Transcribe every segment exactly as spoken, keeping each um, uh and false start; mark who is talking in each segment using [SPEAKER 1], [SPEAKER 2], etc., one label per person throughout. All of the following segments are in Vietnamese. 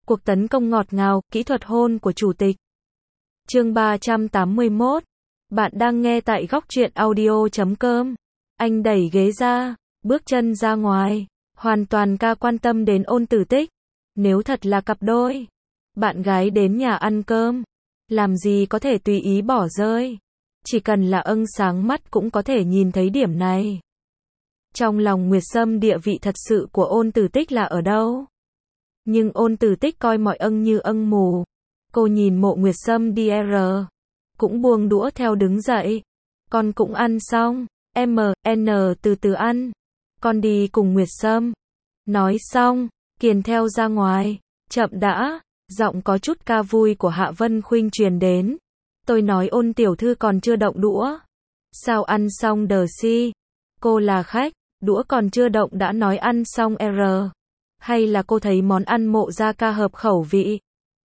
[SPEAKER 1] Cuộc tấn công ngọt ngào, kỹ thuật hôn của chủ tịch. Chương ba trăm tám mươi mốt. Bạn đang nghe tại góc truyện audio chấm com. Anh đẩy ghế ra, bước chân ra ngoài, hoàn toàn ca quan tâm đến Ôn Tử Tích. Nếu thật là cặp đôi, bạn gái đến nhà ăn cơm, làm gì có thể tùy ý bỏ rơi. Chỉ cần là âng sáng mắt cũng có thể nhìn thấy điểm này. Trong lòng Nguyệt Sâm địa vị thật sự của Ôn Tử Tích là ở đâu? Nhưng Ôn Tử Tích coi mọi âng như âng mù. Cô nhìn Mộ Nguyệt Sâm đi r, cũng buông đũa theo đứng dậy. Con cũng ăn xong, em en từ từ ăn. Con đi cùng Nguyệt Sâm. Nói xong, kiền theo ra ngoài. Chậm đã, giọng có chút ca vui của Hạ Vân Khuynh truyền đến. Tôi nói Ôn tiểu thư còn chưa động đũa. Sao ăn xong đờ si? Cô là khách, đũa còn chưa động đã nói ăn xong r. Hay là cô thấy món ăn Mộ gia ca hợp khẩu vị?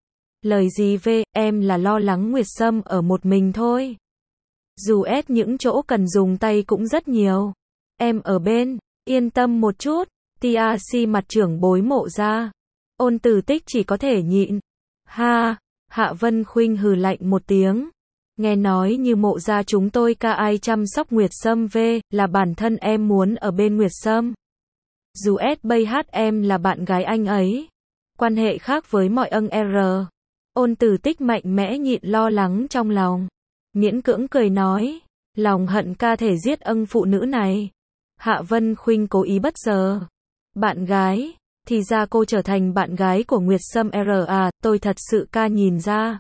[SPEAKER 1] Lời gì về, em là lo lắng Nguyệt Sâm ở một mình thôi. Dù ép những chỗ cần dùng tay cũng rất nhiều. Em ở bên, yên tâm một chút. tê rờ xê mặt trưởng bối Mộ gia. Ôn Tử Tích chỉ có thể nhịn. Ha, Hạ Vân Khuynh hừ lạnh một tiếng. Nghe nói như Mộ gia chúng tôi ca ai chăm sóc Nguyệt Sâm về, là bản thân em muốn ở bên Nguyệt Sâm. Dù ét bây hát em là bạn gái anh ấy. Quan hệ khác với mọi âng r. Ôn Tử Tích mạnh mẽ nhịn lo lắng trong lòng. Miễn cưỡng cười nói. Lòng hận ca thể giết âng phụ nữ này. Hạ Vân Khuynh cố ý bất giờ. Bạn gái, thì ra cô trở thành bạn gái của Nguyệt Sâm r à, tôi thật sự ca nhìn ra.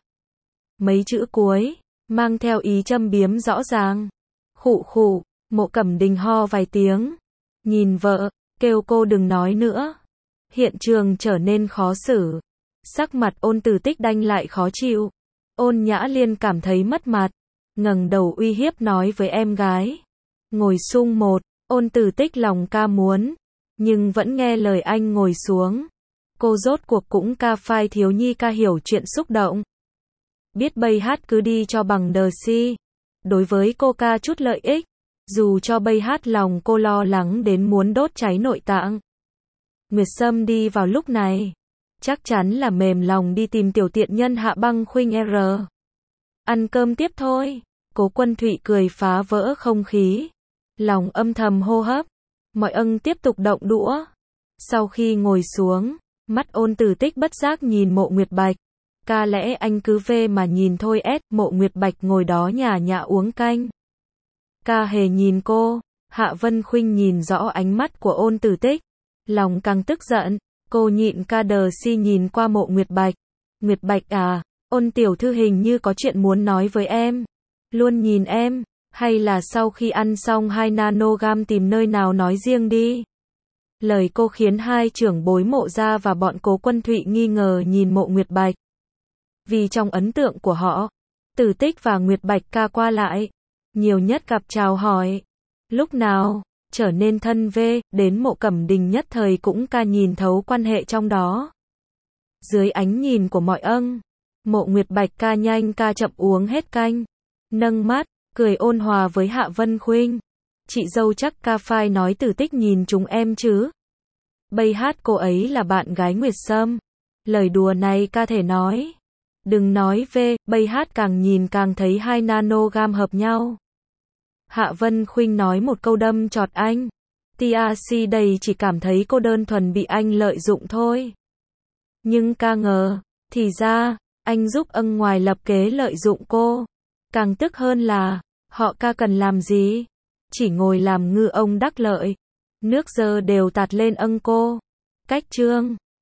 [SPEAKER 1] Mấy chữ cuối, mang theo ý châm biếm rõ ràng. Khụ khụ, Mộ Cẩm Đình ho vài tiếng. Nhìn vợ, kêu cô đừng nói nữa. Hiện trường trở nên khó xử. Sắc mặt Ôn Tử Tích đanh lại khó chịu. Ôn Nhã Liên cảm thấy mất mặt. Ngẩng đầu uy hiếp nói với em gái. Ngồi sung một, Ôn Tử Tích lòng ca muốn. Nhưng vẫn nghe lời anh ngồi xuống. Cô rốt cuộc cũng ca phai thiếu nhi ca hiểu chuyện xúc động. Biết bây hát cứ đi cho bằng đờ si. Đối với cô ca chút lợi ích. Dù cho bây hát lòng cô lo lắng đến muốn đốt cháy nội tạng. Nguyệt Sâm đi vào lúc này. Chắc chắn là mềm lòng đi tìm tiểu tiện nhân Hạ Băng Khuynh r. Ăn cơm tiếp thôi. Cố Quân Thụy cười phá vỡ không khí. Lòng âm thầm hô hấp. Mọi âng tiếp tục động đũa. Sau khi ngồi xuống, mắt Ôn Tử Tích bất giác nhìn Mộ Nguyệt Bạch. Ca lẽ anh cứ về mà nhìn thôi ét. Mộ Nguyệt Bạch ngồi đó nhả nhả uống canh. Ca hề nhìn cô. Hạ Vân Khuynh nhìn rõ ánh mắt của Ôn Tử Tích. Lòng càng tức giận. Cô nhịn ca đờ si nhìn qua Mộ Nguyệt Bạch. Nguyệt Bạch à, Ôn tiểu thư hình như có chuyện muốn nói với em. Luôn nhìn em, hay là sau khi ăn xong hai nanogam tìm nơi nào nói riêng đi. Lời cô khiến hai trưởng bối Mộ gia và bọn Cố Quân Thụy nghi ngờ nhìn Mộ Nguyệt Bạch. Vì trong ấn tượng của họ, Tử Tích và Nguyệt Bạch ca qua lại, nhiều nhất gặp chào hỏi. Lúc nào trở nên thân vê, đến Mộ Cẩm Đình nhất thời cũng ca nhìn thấu quan hệ trong đó. Dưới ánh nhìn của mọi âng, Mộ Nguyệt Bạch ca nhanh ca chậm uống hết canh. Nâng mắt, cười ôn hòa với Hạ Vân Khuynh. Chị dâu chắc ca phai nói Tử Tích nhìn chúng em chứ. Bây hát cô ấy là bạn gái Nguyệt Sâm. Lời đùa này ca thể nói. Đừng nói về, bây hát càng nhìn càng thấy hai nanogam hợp nhau. Hạ Vân Khuynh nói một câu đâm chọt anh. tê rờ xê đây chỉ cảm thấy cô đơn thuần bị anh lợi dụng thôi. Nhưng ca ngờ, thì ra, anh giúp âng ngoài lập kế lợi dụng cô. Càng tức hơn là, họ ca cần làm gì? Chỉ ngồi làm ngư ông đắc lợi. Nước dơ đều tạt lên âng cô. Cách chương